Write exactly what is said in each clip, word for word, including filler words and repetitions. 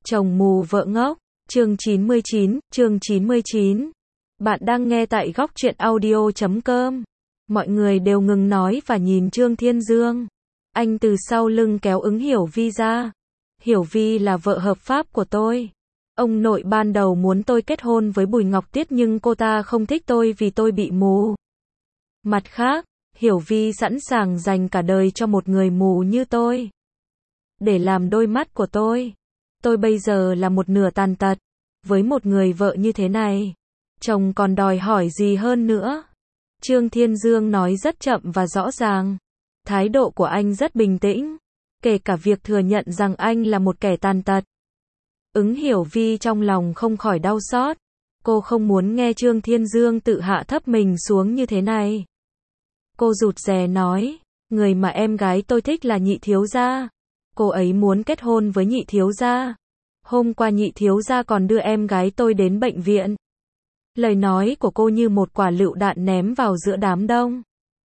Chồng mù vợ ngốc, chương chín mươi chín, chương chín mươi chín. Bạn đang nghe tại góc truyện audio chấm com. Mọi người đều ngừng nói và nhìn Trương Thiên Dương. Anh từ sau lưng kéo ứng Hiểu Vi ra. Hiểu Vi là vợ hợp pháp của tôi. Ông nội ban đầu muốn tôi kết hôn với Bùi Ngọc Tiết nhưng cô ta không thích tôi vì tôi bị mù. Mặt khác, Hiểu Vi sẵn sàng dành cả đời cho một người mù như tôi. Để làm đôi mắt của tôi. Tôi bây giờ là một nửa tàn tật. Với một người vợ như thế này, chồng còn đòi hỏi gì hơn nữa? Trương Thiên Dương nói rất chậm và rõ ràng. Thái độ của anh rất bình tĩnh, kể cả việc thừa nhận rằng anh là một kẻ tàn tật. Ứng Hiểu Vi trong lòng không khỏi đau xót. Cô không muốn nghe Trương Thiên Dương tự hạ thấp mình xuống như thế này. Cô rụt rè nói, người mà em gái tôi thích là Nhị thiếu gia. Cô ấy muốn kết hôn với Nhị thiếu gia. Hôm qua Nhị thiếu gia còn đưa em gái tôi đến bệnh viện. Lời nói của cô như một quả lựu đạn ném vào giữa đám đông.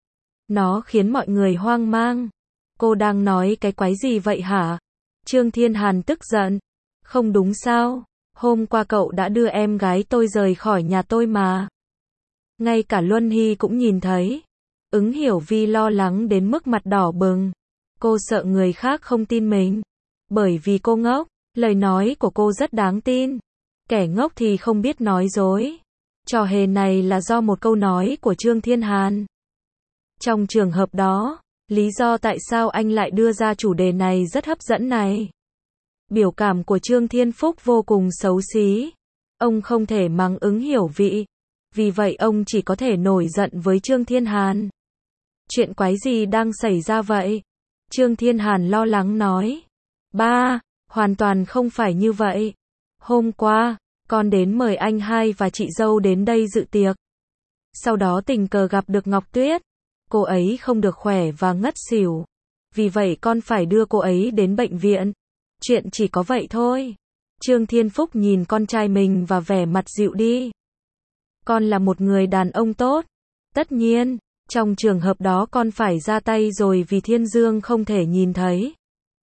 Nó khiến mọi người hoang mang. Cô đang nói cái quái gì vậy hả? Trương Thiên Hàn tức giận. Không đúng sao? Hôm qua cậu đã đưa em gái tôi rời khỏi nhà tôi mà. Ngay cả Luân Hy cũng nhìn thấy. Ứng Hiểu Vi lo lắng đến mức mặt đỏ bừng. Cô sợ người khác không tin mình. Bởi vì cô ngốc. Lời nói của cô rất đáng tin. Kẻ ngốc thì không biết nói dối. Trò hề này là do một câu nói của Trương Thiên Hàn. Trong trường hợp đó, lý do tại sao anh lại đưa ra chủ đề này rất hấp dẫn này. Biểu cảm của Trương Thiên Phúc vô cùng xấu xí. Ông không thể mắng Ứng Hiểu Vi. Vì vậy ông chỉ có thể nổi giận với Trương Thiên Hàn. Chuyện quái gì đang xảy ra vậy? Trương Thiên Hàn lo lắng nói. Ba, hoàn toàn không phải như vậy. Hôm qua, con đến mời anh hai và chị dâu đến đây dự tiệc. Sau đó tình cờ gặp được Ngọc Tuyết. Cô ấy không được khỏe và ngất xỉu. Vì vậy con phải đưa cô ấy đến bệnh viện. Chuyện chỉ có vậy thôi. Trương Thiên Phúc nhìn con trai mình và vẻ mặt dịu đi. Con là một người đàn ông tốt. Tất nhiên, trong trường hợp đó con phải ra tay rồi vì Thiên Dương không thể nhìn thấy.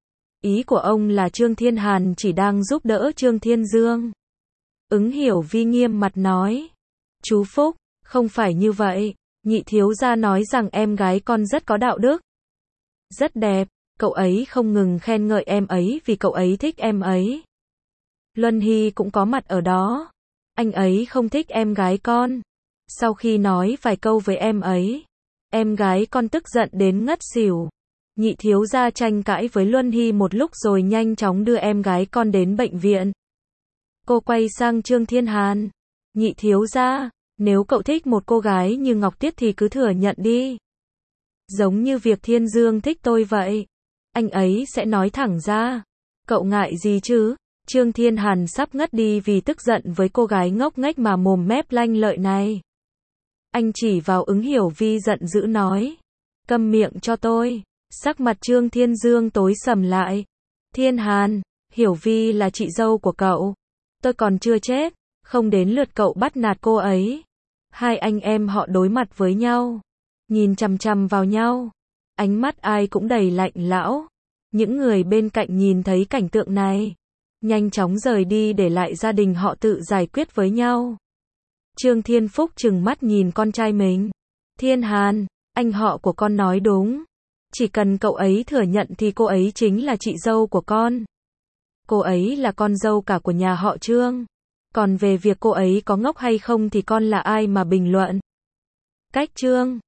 Ý của ông là Trương Thiên Hàn chỉ đang giúp đỡ Trương Thiên Dương. Ứng Hiểu Vi nghiêm mặt nói. Chú Phúc, không phải như vậy. Nhị thiếu gia nói rằng em gái con rất có đạo đức. Rất đẹp, cậu ấy không ngừng khen ngợi em ấy vì cậu ấy thích em ấy. Luân Hy cũng có mặt ở đó. Anh ấy không thích em gái con. Sau khi nói vài câu với em ấy, em gái con tức giận đến ngất xỉu. Nhị thiếu gia tranh cãi với Luân Hy một lúc rồi nhanh chóng đưa em gái con đến bệnh viện. Cô quay sang Trương Thiên Hàn. Nhị thiếu gia, nếu cậu thích một cô gái như Ngọc Tiết thì cứ thừa nhận đi. Giống như việc Thiên Dương thích tôi vậy. Anh ấy sẽ nói thẳng ra. Cậu ngại gì chứ? Trương Thiên Hàn sắp ngất đi vì tức giận với cô gái ngốc nghếch mà mồm mép lanh lợi này. Anh chỉ vào Ứng Hiểu Vi giận dữ nói. Câm miệng cho tôi. Sắc mặt Trương Thiên Dương tối sầm lại. Thiên Hàn, Hiểu Vi là chị dâu của cậu. Tôi còn chưa chết, không đến lượt cậu bắt nạt cô ấy. Hai anh em họ đối mặt với nhau, nhìn chằm chằm vào nhau. Ánh mắt ai cũng đầy lạnh lẽo. Những người bên cạnh nhìn thấy cảnh tượng này, nhanh chóng rời đi để lại gia đình họ tự giải quyết với nhau. Trương Thiên Phúc trừng mắt nhìn con trai mình. Thiên Hàn, anh họ của con nói đúng. Chỉ cần cậu ấy thừa nhận thì cô ấy chính là chị dâu của con. Cô ấy là con dâu cả của nhà họ Trương. Còn về việc cô ấy có ngốc hay không thì con là ai mà bình luận. Cách Trương